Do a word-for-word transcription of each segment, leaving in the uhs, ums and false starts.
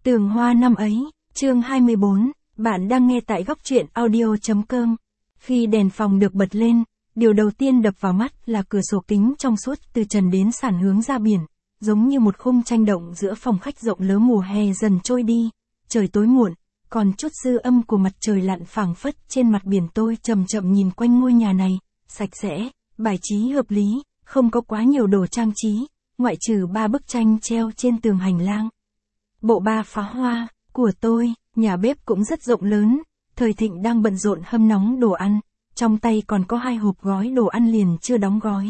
Tường Hoa năm ấy, chương hai mươi bốn, bạn đang nghe tại góc truyện audio chấm com. Khi đèn phòng được bật lên, điều đầu tiên đập vào mắt là cửa sổ kính trong suốt từ trần đến sàn hướng ra biển, giống như một khung tranh động giữa phòng khách rộng lớn. Mùa hè dần trôi đi, trời tối muộn, còn chút dư âm của mặt trời lặn phảng phất trên mặt biển. Tôi chậm chậm nhìn quanh ngôi nhà này, sạch sẽ, bài trí hợp lý, không có quá nhiều đồ trang trí, ngoại trừ ba bức tranh treo trên tường hành lang. Bộ ba phá hoa của tôi. Nhà bếp cũng rất rộng lớn, Thời Thịnh đang bận rộn hâm nóng đồ ăn, trong tay còn có hai hộp gói đồ ăn liền chưa đóng gói.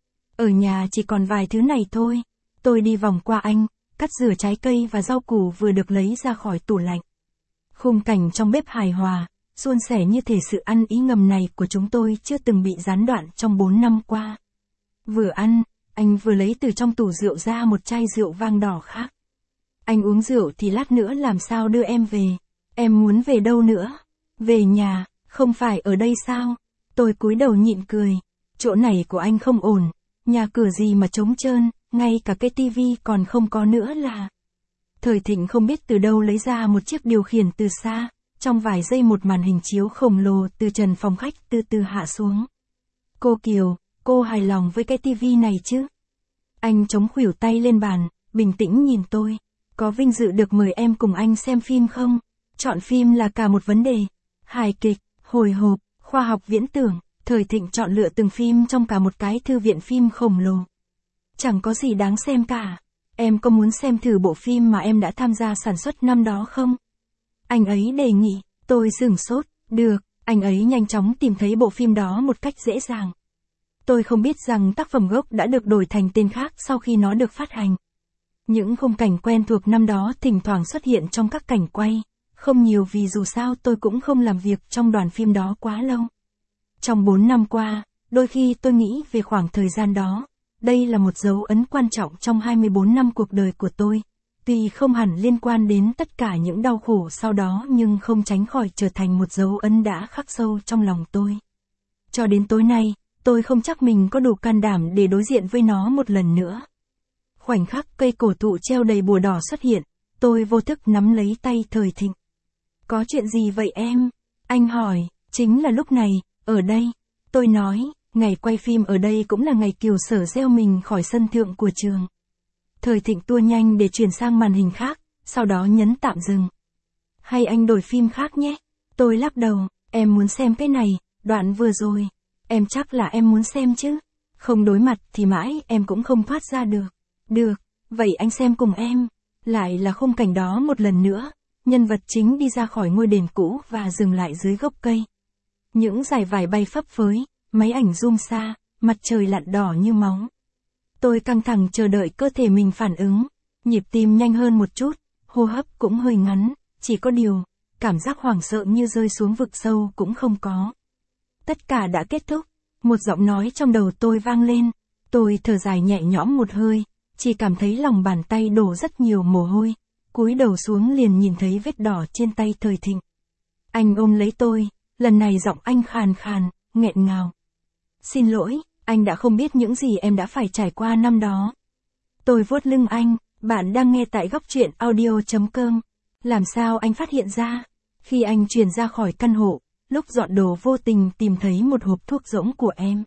Ở nhà chỉ còn vài thứ này thôi. Tôi đi vòng qua anh, cắt rửa trái cây và rau củ vừa được lấy ra khỏi tủ lạnh. Khung cảnh trong bếp hài hòa, suôn sẻ như thể sự ăn ý ngầm này của chúng tôi chưa từng bị gián đoạn trong bốn năm qua. Vừa ăn, anh vừa lấy từ trong tủ rượu ra một chai rượu vang đỏ khác. Anh uống rượu thì lát nữa làm sao đưa em về? Em muốn về đâu nữa? Về nhà, không phải ở đây sao? Tôi cúi đầu nhịn cười. Chỗ này của anh không ổn, nhà cửa gì mà trống trơn, ngay cả cái tivi còn không có nữa là. Thời Thịnh không biết từ đâu lấy ra một chiếc điều khiển từ xa, trong vài giây một màn hình chiếu khổng lồ từ trần phòng khách từ từ hạ xuống. Cô Kiều, cô hài lòng với cái tivi này chứ? Anh chống khuỷu tay lên bàn, bình tĩnh nhìn tôi. Có vinh dự được mời em cùng anh xem phim không? Chọn phim là cả một vấn đề. Hài kịch, hồi hộp, khoa học viễn tưởng, Thời Thịnh chọn lựa từng phim trong cả một cái thư viện phim khổng lồ. Chẳng có gì đáng xem cả. Em có muốn xem thử bộ phim mà em đã tham gia sản xuất năm đó không? Anh ấy đề nghị. Tôi sửng sốt. Được, anh ấy nhanh chóng tìm thấy bộ phim đó một cách dễ dàng. Tôi không biết rằng tác phẩm gốc đã được đổi thành tên khác sau khi nó được phát hành. Những khung cảnh quen thuộc năm đó thỉnh thoảng xuất hiện trong các cảnh quay, không nhiều vì dù sao tôi cũng không làm việc trong đoàn phim đó quá lâu. Trong bốn năm qua, đôi khi tôi nghĩ về khoảng thời gian đó, đây là một dấu ấn quan trọng trong hai mươi bốn năm cuộc đời của tôi. Tuy không hẳn liên quan đến tất cả những đau khổ sau đó nhưng không tránh khỏi trở thành một dấu ấn đã khắc sâu trong lòng tôi. Cho đến tối nay, tôi không chắc mình có đủ can đảm để đối diện với nó một lần nữa. Khoảnh khắc cây cổ thụ treo đầy bùa đỏ xuất hiện, tôi vô thức nắm lấy tay Thời Thịnh. Có chuyện gì vậy em? Anh hỏi. Chính là lúc này, ở đây. Tôi nói, ngày quay phim ở đây cũng là ngày Kiều Sở gieo mình khỏi sân thượng của trường. Thời Thịnh tua nhanh để chuyển sang màn hình khác, sau đó nhấn tạm dừng. Hay anh đổi phim khác nhé? Tôi lắc đầu, em muốn xem cái này, đoạn vừa rồi. Em chắc là em muốn xem chứ? Không đối mặt thì mãi em cũng không thoát ra được. Được, vậy anh xem cùng em. Lại là khung cảnh đó một lần nữa, nhân vật chính đi ra khỏi ngôi đền cũ và dừng lại dưới gốc cây. Những dải vải bay phấp phới, máy ảnh zoom xa, mặt trời lặn đỏ như máu. Tôi căng thẳng chờ đợi cơ thể mình phản ứng, nhịp tim nhanh hơn một chút, hô hấp cũng hơi ngắn, chỉ có điều, cảm giác hoảng sợ như rơi xuống vực sâu cũng không có. Tất cả đã kết thúc, một giọng nói trong đầu tôi vang lên, tôi thở dài nhẹ nhõm một hơi. Chỉ cảm thấy lòng bàn tay đổ rất nhiều mồ hôi, cúi đầu xuống liền nhìn thấy vết đỏ trên tay Thời Thịnh. Anh ôm lấy tôi, lần này giọng anh khàn khàn, nghẹn ngào. Xin lỗi, anh đã không biết những gì em đã phải trải qua năm đó. Tôi vuốt lưng anh, bạn đang nghe tại góc truyện audio chấm com. Làm sao anh phát hiện ra? Khi anh chuyển ra khỏi căn hộ, lúc dọn đồ vô tình tìm thấy một hộp thuốc rỗng của em.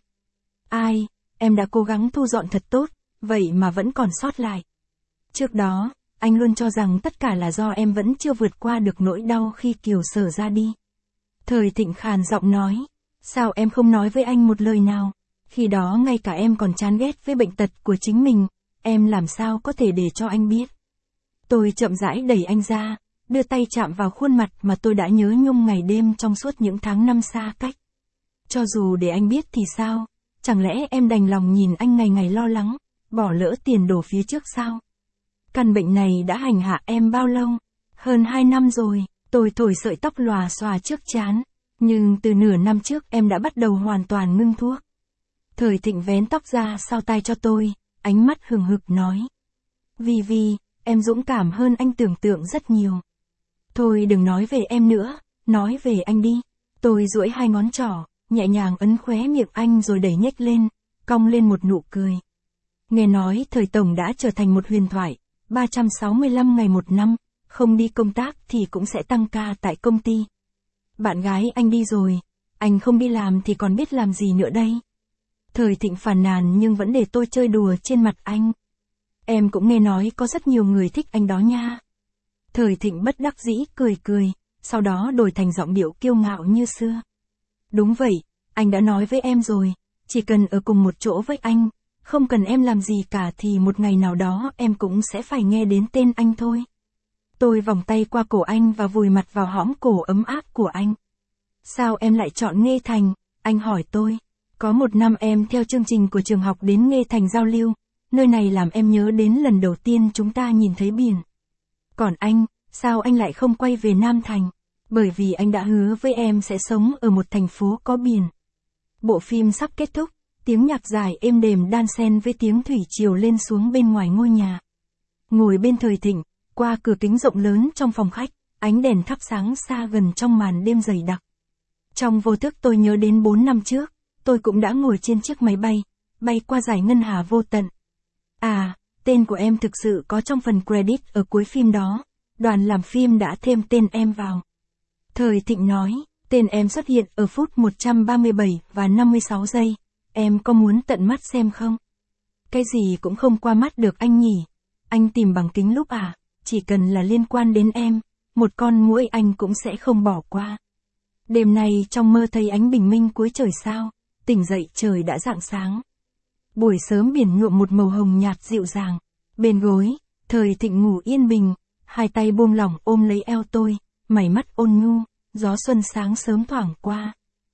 Ai, em đã cố gắng thu dọn thật tốt. Vậy mà vẫn còn sót lại. Trước đó, anh luôn cho rằng tất cả là do em vẫn chưa vượt qua được nỗi đau khi Kiều Sở ra đi. Thời Thịnh khàn giọng nói, sao em không nói với anh một lời nào? Khi đó ngay cả em còn chán ghét với bệnh tật của chính mình, em làm sao có thể để cho anh biết? Tôi chậm rãi đẩy anh ra, đưa tay chạm vào khuôn mặt mà tôi đã nhớ nhung ngày đêm trong suốt những tháng năm xa cách. Cho dù để anh biết thì sao? Chẳng lẽ em đành lòng nhìn anh ngày ngày lo lắng? Bỏ lỡ tiền đồ phía trước sao? Căn bệnh này đã hành hạ em bao lâu? Hơn hai năm rồi, tôi thổi sợi tóc lòa xòa trước trán. Nhưng từ nửa năm trước em đã bắt đầu hoàn toàn ngưng thuốc. Thời Thịnh vén tóc ra sau tai cho tôi, ánh mắt hừng hực nói. Vì vì, em dũng cảm hơn anh tưởng tượng rất nhiều. Thôi đừng nói về em nữa, nói về anh đi. Tôi duỗi hai ngón trỏ, nhẹ nhàng ấn khóe miệng anh rồi đẩy nhếch lên, cong lên một nụ cười. Nghe nói thời Tổng đã trở thành một huyền thoại, ba trăm sáu mươi lăm ngày một năm, không đi công tác thì cũng sẽ tăng ca tại công ty. Bạn gái anh đi rồi, anh không đi làm thì còn biết làm gì nữa đây. Thời Thịnh phàn nàn nhưng vẫn để tôi chơi đùa trên mặt anh. Em cũng nghe nói có rất nhiều người thích anh đó nha. Thời Thịnh bất đắc dĩ cười cười, sau đó đổi thành giọng điệu kiêu ngạo như xưa. Đúng vậy, anh đã nói với em rồi, chỉ cần ở cùng một chỗ với anh, không cần em làm gì cả thì một ngày nào đó em cũng sẽ phải nghe đến tên anh thôi. Tôi vòng tay qua cổ anh và vùi mặt vào hõm cổ ấm áp của anh. Sao em lại chọn Nghê Thành? Anh hỏi tôi. Có một năm em theo chương trình của trường học đến Nghê Thành giao lưu, nơi này làm em nhớ đến lần đầu tiên chúng ta nhìn thấy biển. Còn anh, sao anh lại không quay về Nam Thành? Bởi vì anh đã hứa với em sẽ sống ở một thành phố có biển. Bộ phim sắp kết thúc, tiếng nhạc dài êm đềm đan xen với tiếng thủy triều lên xuống bên ngoài ngôi nhà. Ngồi bên Thời Thịnh, qua cửa kính rộng lớn trong phòng khách, ánh đèn thắp sáng xa gần trong màn đêm dày đặc. Trong vô thức tôi nhớ đến bốn năm trước, tôi cũng đã ngồi trên chiếc máy bay, bay qua dải ngân hà vô tận. À, tên của em thực sự có trong phần credit ở cuối phim đó, đoàn làm phim đã thêm tên em vào. Thời Thịnh nói, tên em xuất hiện ở phút một trăm ba mươi bảy và năm mươi sáu giây, em có muốn tận mắt xem không? Cái gì cũng không qua mắt được anh nhỉ? Anh tìm bằng kính lúp à? Chỉ cần là liên quan đến em, một con muỗi anh cũng sẽ không bỏ qua. Đêm nay trong mơ thấy ánh bình minh cuối trời sao, tỉnh dậy trời đã rạng sáng. Buổi sớm biển nhuộm một màu hồng nhạt dịu dàng, bên gối, Thời Thịnh ngủ yên bình, hai tay buông lỏng ôm lấy eo tôi, mày mắt ôn nhu, gió xuân sáng sớm thoảng qua.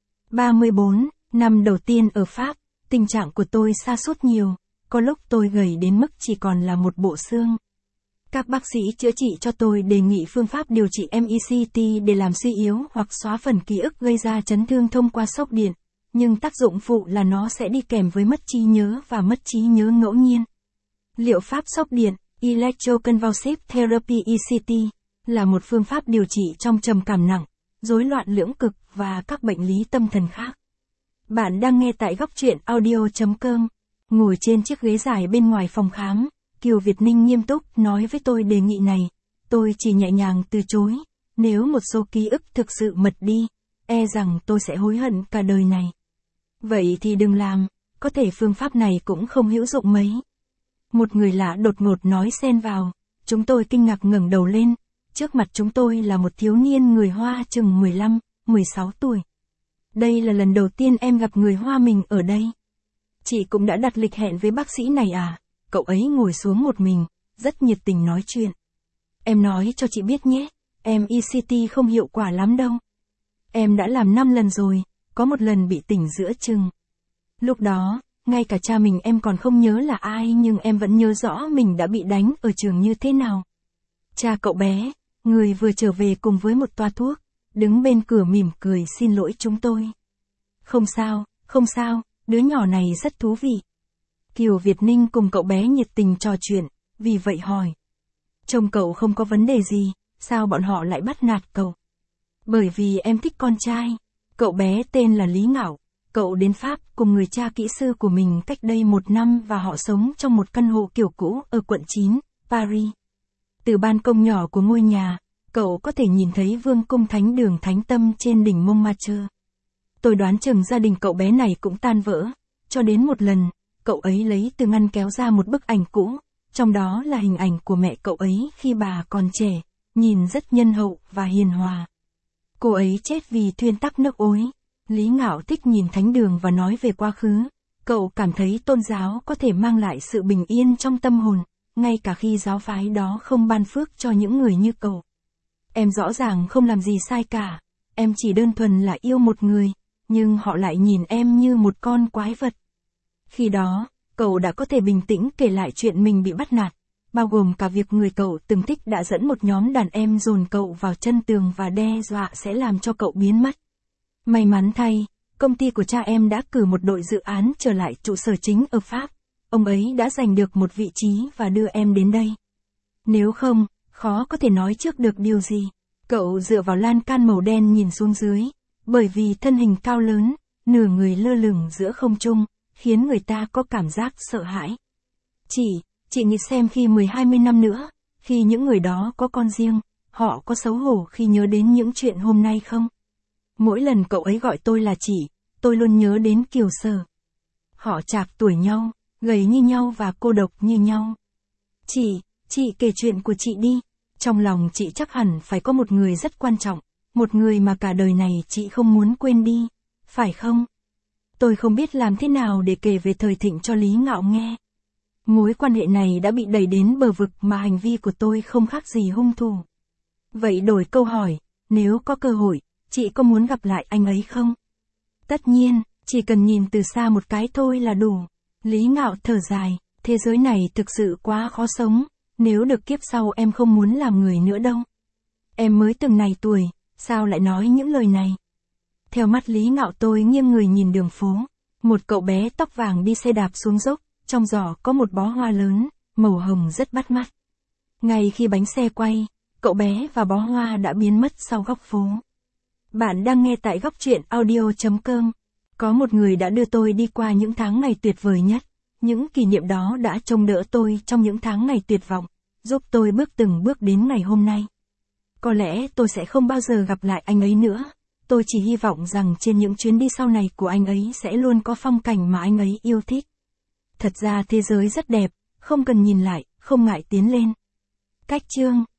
ba mươi bốn, năm đầu tiên ở Pháp, tình trạng của tôi sa sút nhiều, có lúc tôi gầy đến mức chỉ còn là một bộ xương. Các bác sĩ chữa trị cho tôi đề nghị phương pháp điều trị em e xê tê để làm suy yếu hoặc xóa phần ký ức gây ra chấn thương thông qua sốc điện, nhưng tác dụng phụ là nó sẽ đi kèm với mất trí nhớ và mất trí nhớ ngẫu nhiên. Liệu pháp sốc điện, Electroconvulsive Therapy E C T, là một phương pháp điều trị trong trầm cảm nặng, rối loạn lưỡng cực và các bệnh lý tâm thần khác. Bạn đang nghe tại góc truyện audio chấm com. Ngồi trên chiếc ghế dài bên ngoài phòng khám, Kiều Việt Ninh nghiêm túc nói với tôi đề nghị này. Tôi chỉ nhẹ nhàng từ chối. Nếu một số ký ức thực sự mật đi, e rằng tôi sẽ hối hận cả đời này. Vậy thì đừng làm, có thể phương pháp này cũng không hữu dụng mấy. Một người lạ đột ngột nói xen vào. Chúng tôi kinh ngạc ngẩng đầu lên. Trước mặt chúng tôi là một thiếu niên người Hoa chừng mười lăm, mười sáu tuổi. Đây là lần đầu tiên em gặp người Hoa mình ở đây. Chị cũng đã đặt lịch hẹn với bác sĩ này à? Cậu ấy ngồi xuống một mình, rất nhiệt tình nói chuyện. Em nói cho chị biết nhé, em e xê tê không hiệu quả lắm đâu. Em đã làm năm lần rồi, có một lần bị tỉnh giữa chừng. Lúc đó, ngay cả cha mình em còn không nhớ là ai nhưng em vẫn nhớ rõ mình đã bị đánh ở trường như thế nào. Cha cậu bé, người vừa trở về cùng với một toa thuốc, đứng bên cửa mỉm cười xin lỗi chúng tôi. Không sao, không sao, đứa nhỏ này rất thú vị. Kiều Việt Ninh cùng cậu bé nhiệt tình trò chuyện, vì vậy hỏi. Trông cậu không có vấn đề gì, sao bọn họ lại bắt nạt cậu? Bởi vì em thích con trai. Cậu bé tên là Lý Ngạo, cậu đến Pháp cùng người cha kỹ sư của mình cách đây một năm và họ sống trong một căn hộ kiểu cũ ở quận chín, Paris. Từ ban công nhỏ của ngôi nhà, cậu có thể nhìn thấy vương cung thánh đường Thánh Tâm trên đỉnh Montmartre. Tôi đoán chừng gia đình cậu bé này cũng tan vỡ, cho đến một lần, cậu ấy lấy từ ngăn kéo ra một bức ảnh cũ, trong đó là hình ảnh của mẹ cậu ấy khi bà còn trẻ, nhìn rất nhân hậu và hiền hòa. Cô ấy chết vì thuyên tắc nước ối. Lý Ngạo thích nhìn thánh đường và nói về quá khứ. Cậu cảm thấy tôn giáo có thể mang lại sự bình yên trong tâm hồn, ngay cả khi giáo phái đó không ban phước cho những người như cậu. Em rõ ràng không làm gì sai cả, em chỉ đơn thuần là yêu một người, nhưng họ lại nhìn em như một con quái vật. Khi đó, cậu đã có thể bình tĩnh kể lại chuyện mình bị bắt nạt, bao gồm cả việc người cậu từng thích đã dẫn một nhóm đàn em dồn cậu vào chân tường và đe dọa sẽ làm cho cậu biến mất. May mắn thay, công ty của cha em đã cử một đội dự án trở lại trụ sở chính ở Pháp. Ông ấy đã giành được một vị trí và đưa em đến đây. Nếu không, khó có thể nói trước được điều gì. Cậu dựa vào lan can màu đen nhìn xuống dưới, bởi vì thân hình cao lớn, nửa người lơ lửng giữa không trung, khiến người ta có cảm giác sợ hãi. Chị, chị nghĩ xem khi mười hai mươi năm nữa, khi những người đó có con riêng, họ có xấu hổ khi nhớ đến những chuyện hôm nay không? Mỗi lần cậu ấy gọi tôi là chị, tôi luôn nhớ đến Kiều Sở. Họ chạc tuổi nhau, gầy như nhau và cô độc như nhau. Chị, chị kể chuyện của chị đi. Trong lòng chị chắc hẳn phải có một người rất quan trọng, một người mà cả đời này chị không muốn quên đi, phải không? Tôi không biết làm thế nào để kể về thời thịnh cho Lý Ngạo nghe. Mối quan hệ này đã bị đẩy đến bờ vực mà hành vi của tôi không khác gì hung thủ. Vậy đổi câu hỏi, nếu có cơ hội, chị có muốn gặp lại anh ấy không? Tất nhiên, chỉ cần nhìn từ xa một cái thôi là đủ. Lý Ngạo thở dài, thế giới này thực sự quá khó sống, nếu được kiếp sau em không muốn làm người nữa đâu. Em mới từng này tuổi, sao lại nói những lời này? Theo mắt Lý Ngạo tôi nghiêng người nhìn đường phố, một cậu bé tóc vàng đi xe đạp xuống dốc, trong giỏ có một bó hoa lớn, màu hồng rất bắt mắt. Ngay khi bánh xe quay, cậu bé và bó hoa đã biến mất sau góc phố. Bạn đang nghe tại góc truyện audio chấm com. Có một người đã đưa tôi đi qua những tháng ngày tuyệt vời nhất. Những kỷ niệm đó đã trông đỡ tôi trong những tháng ngày tuyệt vọng, giúp tôi bước từng bước đến ngày hôm nay. Có lẽ tôi sẽ không bao giờ gặp lại anh ấy nữa. Tôi chỉ hy vọng rằng trên những chuyến đi sau này của anh ấy sẽ luôn có phong cảnh mà anh ấy yêu thích. Thật ra thế giới rất đẹp, không cần nhìn lại, không ngại tiến lên. Cách chương